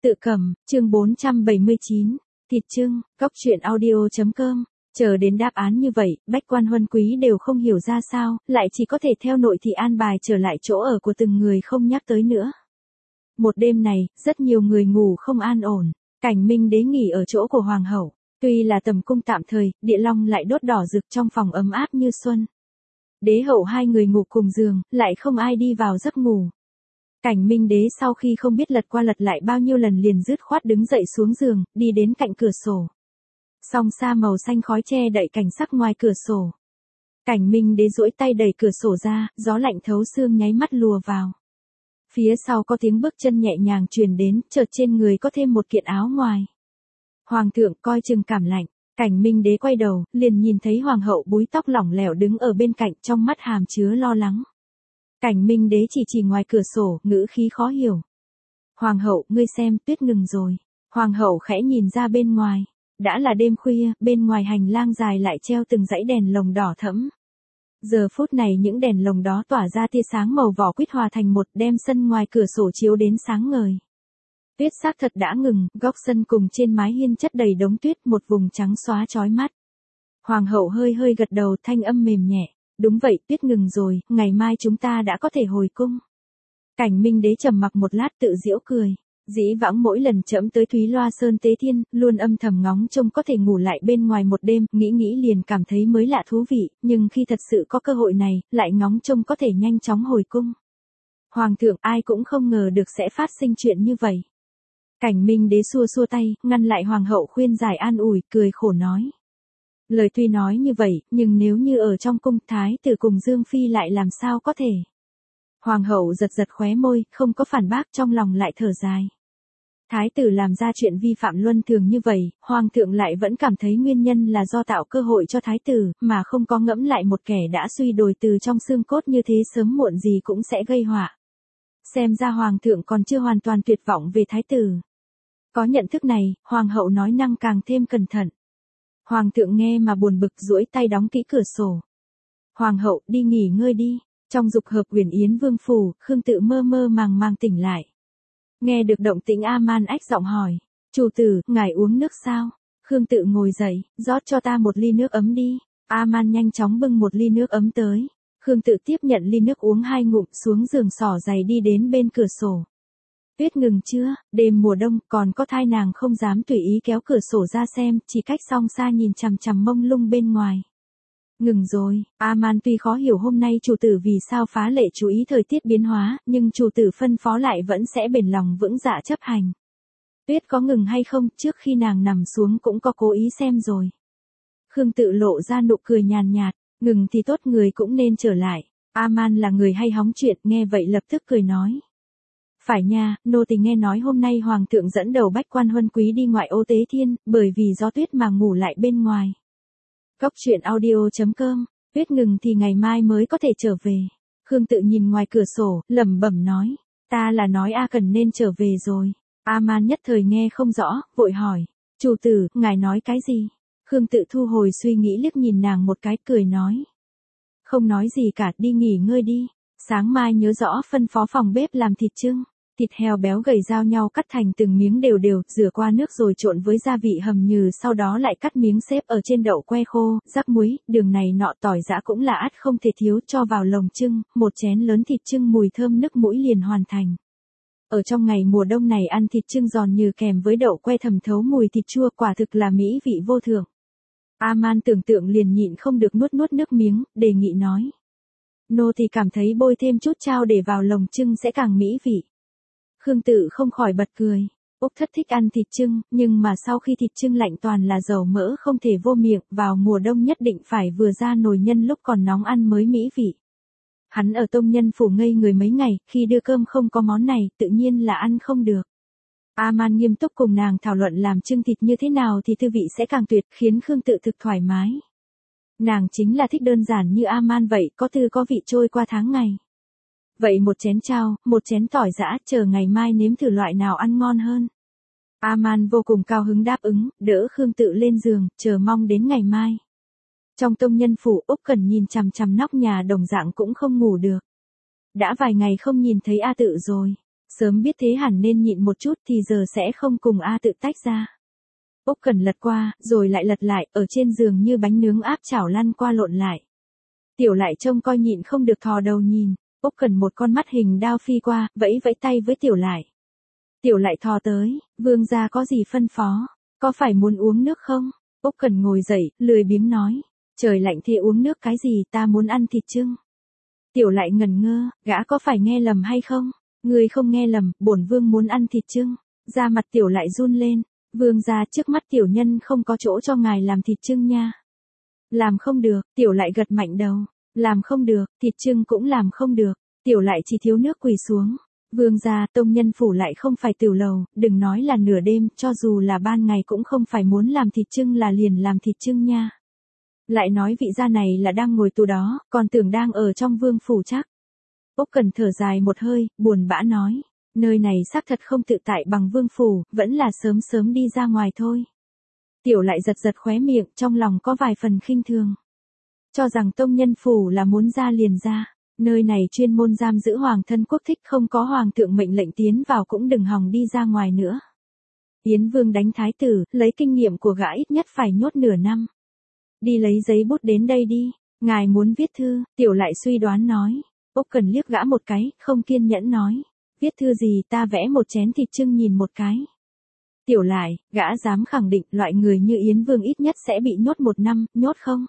Tự cầm, chương 479, thịt chưng, cóc truyện audio.com. Chờ đến đáp án như vậy, Bách Quan Huân Quý đều không hiểu ra sao, lại chỉ có thể theo nội thị an bài trở lại chỗ ở của từng người không nhắc tới nữa. Một đêm này, rất nhiều người ngủ không an ổn, Cảnh Minh Đế nghỉ ở chỗ của Hoàng hậu, tuy là tầm cung tạm thời, địa long lại đốt đỏ rực trong phòng ấm áp như xuân. Đế hậu hai người ngủ cùng giường, lại không ai đi vào giấc ngủ. Cảnh Minh Đế sau khi không biết lật qua lật lại bao nhiêu lần liền dứt khoát đứng dậy xuống giường, đi đến cạnh cửa sổ. Song sa màu xanh khói che đậy cảnh sắc ngoài cửa sổ. Cảnh Minh Đế duỗi tay đẩy cửa sổ ra, gió lạnh thấu xương nháy mắt lùa vào. Phía sau có tiếng bước chân nhẹ nhàng truyền đến, chợt trên người có thêm một kiện áo ngoài. Hoàng thượng coi chừng cảm lạnh, Cảnh Minh Đế quay đầu, liền nhìn thấy hoàng hậu búi tóc lỏng lẻo đứng ở bên cạnh, trong mắt hàm chứa lo lắng. Cảnh Minh Đế chỉ ngoài cửa sổ, ngữ khí khó hiểu. Hoàng hậu, ngươi xem, tuyết ngừng rồi. Hoàng hậu khẽ nhìn ra bên ngoài. Đã là đêm khuya, bên ngoài hành lang dài lại treo từng dãy đèn lồng đỏ thẫm. Giờ phút này những đèn lồng đó tỏa ra tia sáng màu vỏ quýt hòa thành một, đem sân ngoài cửa sổ chiếu đến sáng ngời. Tuyết xác thật đã ngừng, góc sân cùng trên mái hiên chất đầy đống tuyết, một vùng trắng xóa chói mắt. Hoàng hậu hơi hơi gật đầu, thanh âm mềm nhẹ. Đúng vậy, tuyết ngừng rồi, ngày mai chúng ta đã có thể hồi cung. Cảnh Minh Đế trầm mặc một lát tự giễu cười. Dĩ vãng mỗi lần trẫm tới Thúy Loa Sơn tế thiên, luôn âm thầm ngóng trông có thể ngủ lại bên ngoài một đêm, nghĩ liền cảm thấy mới lạ thú vị, nhưng khi thật sự có cơ hội này, lại ngóng trông có thể nhanh chóng hồi cung. Hoàng thượng, ai cũng không ngờ được sẽ phát sinh chuyện như vậy. Cảnh Minh Đế xua xua tay, ngăn lại hoàng hậu khuyên giải an ủi, cười khổ nói. Lời tuy nói như vậy, nhưng nếu như ở trong cung, thái tử cùng Dương Phi lại làm sao có thể. Hoàng hậu giật giật khóe môi, không có phản bác, trong lòng lại thở dài. Thái tử làm ra chuyện vi phạm luân thường như vậy, hoàng thượng lại vẫn cảm thấy nguyên nhân là do tạo cơ hội cho thái tử, mà không có ngẫm lại một kẻ đã suy đồi từ trong xương cốt như thế sớm muộn gì cũng sẽ gây họa. Xem ra hoàng thượng còn chưa hoàn toàn tuyệt vọng về thái tử. Có nhận thức này, hoàng hậu nói năng càng thêm cẩn thận. Hoàng thượng nghe mà buồn bực, duỗi tay đóng kỹ cửa sổ. Hoàng hậu, đi nghỉ ngơi đi. Trong dục hợp Uyển Yến Vương phủ, Khương Tự mơ mơ màng tỉnh lại. Nghe được động tĩnh A-man ách giọng hỏi. Chủ tử, ngài uống nước sao? Khương Tự ngồi dậy, rót cho ta một ly nước ấm đi. A-man nhanh chóng bưng một ly nước ấm tới. Khương Tự tiếp nhận ly nước uống hai ngụm, xuống giường xỏ giày đi đến bên cửa sổ. Tuyết ngừng chưa, đêm mùa đông, còn có thai nàng không dám tùy ý kéo cửa sổ ra xem, chỉ cách song xa nhìn chằm chằm mông lung bên ngoài. Ngừng rồi, A-man tuy khó hiểu hôm nay chủ tử vì sao phá lệ chú ý thời tiết biến hóa, nhưng chủ tử phân phó lại vẫn sẽ bền lòng vững dạ chấp hành. Tuyết có ngừng hay không, trước khi nàng nằm xuống cũng có cố ý xem rồi. Khương Tự lộ ra nụ cười nhàn nhạt, ngừng thì tốt, người cũng nên trở lại. A-man là người hay hóng chuyện, nghe vậy lập tức cười nói. Phải nha, nô tỳ nghe nói hôm nay hoàng thượng dẫn đầu Bách Quan Huân Quý đi ngoại ô tế thiên, bởi vì do tuyết mà ngủ lại bên ngoài. Cóc truyện audio.com, tuyết ngừng thì ngày mai mới có thể trở về. Khương Tự nhìn ngoài cửa sổ, lẩm bẩm nói, ta là nói A Cần nên trở về rồi. A-man nhất thời nghe không rõ, vội hỏi, chủ tử, ngài nói cái gì? Khương Tự thu hồi suy nghĩ liếc nhìn nàng một cái, cười nói. Không nói gì cả, đi nghỉ ngơi đi. Sáng mai nhớ rõ phân phó phòng bếp làm thịt chưng. Thịt heo béo gầy giao nhau cắt thành từng miếng đều đều, rửa qua nước rồi trộn với gia vị hầm nhừ, sau đó lại cắt miếng xếp ở trên đậu que khô, rắc muối, đường này nọ, tỏi giã cũng là ắt không thể thiếu, cho vào lồng chưng, một chén lớn thịt chưng mùi thơm nức mũi liền hoàn thành. Ở trong ngày mùa đông này ăn thịt chưng giòn nhừ kèm với đậu que thầm thấu mùi thịt chua, quả thực là mỹ vị vô thượng. A-man tưởng tượng liền nhịn không được nuốt nước miếng, đề nghị nói. Nô thì cảm thấy bôi thêm chút chao để vào lồng chưng sẽ càng mỹ vị. Khương Tự không khỏi bật cười. Úc Thất thích ăn thịt chưng, nhưng mà sau khi thịt chưng lạnh toàn là dầu mỡ không thể vô miệng, vào mùa đông nhất định phải vừa ra nồi nhân lúc còn nóng ăn mới mỹ vị. Hắn ở Tông Nhân phủ ngây người mấy ngày, khi đưa cơm không có món này, tự nhiên là ăn không được. A-man nghiêm túc cùng nàng thảo luận làm chưng thịt như thế nào thì thư vị sẽ càng tuyệt, khiến Khương Tự thực thoải mái. Nàng chính là thích đơn giản như A-man vậy, có tư có vị trôi qua tháng ngày. Vậy một chén chao, một chén tỏi giã, chờ ngày mai nếm thử loại nào ăn ngon hơn. A-man vô cùng cao hứng đáp ứng, đỡ Khương Tự lên giường, chờ mong đến ngày mai. Trong Tông Nhân phủ, Úc Cẩn nhìn chằm chằm nóc nhà đồng dạng cũng không ngủ được. Đã vài ngày không nhìn thấy A Tự rồi. Sớm biết thế hẳn nên nhịn một chút thì giờ sẽ không cùng A Tự tách ra. Úc Cẩn lật qua, rồi lại lật lại, ở trên giường như bánh nướng áp chảo lăn qua lộn lại. Tiểu Lại trông coi nhịn không được thò đầu nhìn, Úc Cẩn một con mắt hình đao phi qua, vẫy vẫy tay với Tiểu Lại. Tiểu Lại thò tới, vương gia có gì phân phó, có phải muốn uống nước không? Úc Cẩn ngồi dậy, lười biếng nói, trời lạnh thì uống nước cái gì, ta muốn ăn thịt chưng. Tiểu Lại ngẩn ngơ, gã có phải nghe lầm hay không? Ngươi không nghe lầm, bổn vương muốn ăn thịt chưng. Da mặt Tiểu Lại run lên, vương gia trước mắt tiểu nhân không có chỗ cho ngài làm thịt chưng nha. Làm không được, Tiểu Lại gật mạnh đầu, làm không được, thịt chưng cũng làm không được. Tiểu Lại chỉ thiếu nước quỳ xuống. Vương gia, tông nhân phủ lại không phải tiểu lầu, đừng nói là nửa đêm, cho dù là ban ngày cũng không phải muốn làm thịt chưng là liền làm thịt chưng nha. Lại nói vị gia này là đang ngồi tù đó, còn tưởng đang ở trong vương phủ chắc. Úc Cẩn thở dài một hơi, buồn bã nói, nơi này xác thật không tự tại bằng vương phủ, vẫn là sớm sớm đi ra ngoài thôi. Tiểu Lại giật giật khóe miệng, trong lòng có vài phần khinh thường. Cho rằng tông nhân phủ là muốn ra liền ra. Nơi này chuyên môn giam giữ hoàng thân quốc thích, không có hoàng thượng mệnh lệnh tiến vào cũng đừng hòng đi ra ngoài nữa. Yến Vương đánh thái tử, lấy kinh nghiệm của gã ít nhất phải nhốt nửa năm. Đi lấy giấy bút đến đây đi, ngài muốn viết thư, Tiểu Lại suy đoán nói. Úc Cẩn liếc gã một cái, không kiên nhẫn nói, viết thư gì, ta vẽ một chén thịt chưng nhìn một cái. Tiểu Lại, gã dám khẳng định loại người như Yến Vương ít nhất sẽ bị nhốt 1 năm, nhốt không?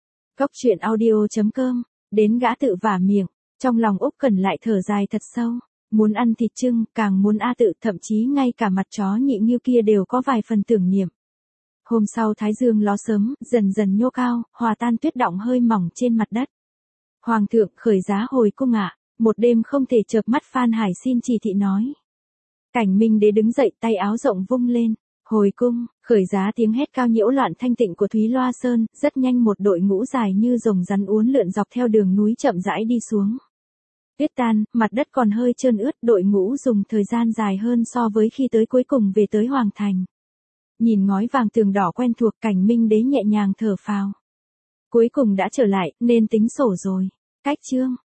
Coctruyện.audio.com. Đến gã tự vả miệng, trong lòng Úc Cẩn lại thở dài thật sâu, muốn ăn thịt chưng, càng muốn A Tự, thậm chí ngay cả mặt chó Nhị Nghiêu kia đều có vài phần tưởng niệm. Hôm sau thái dương ló sớm, dần dần nhô cao, hòa tan tuyết đọng hơi mỏng trên mặt đất. Hoàng thượng, khởi giá hồi cung ạ. Một đêm không thể chợp mắt Phan Hải xin chỉ thị nói. Cảnh Minh Đế đứng dậy, tay áo rộng vung lên. Hồi cung, khởi giá tiếng hét cao nhiễu loạn thanh tịnh của Thúy Loa Sơn, rất nhanh một đội ngũ dài như rồng rắn uốn lượn dọc theo đường núi chậm rãi đi xuống. Tuyết tan, mặt đất còn hơi trơn ướt, đội ngũ dùng thời gian dài hơn so với khi tới cuối cùng về tới Hoàng Thành. Nhìn ngói vàng tường đỏ quen thuộc, Cảnh Minh Đế nhẹ nhàng thở phào. Cuối cùng đã trở lại, nên tính sổ rồi. Cách chương.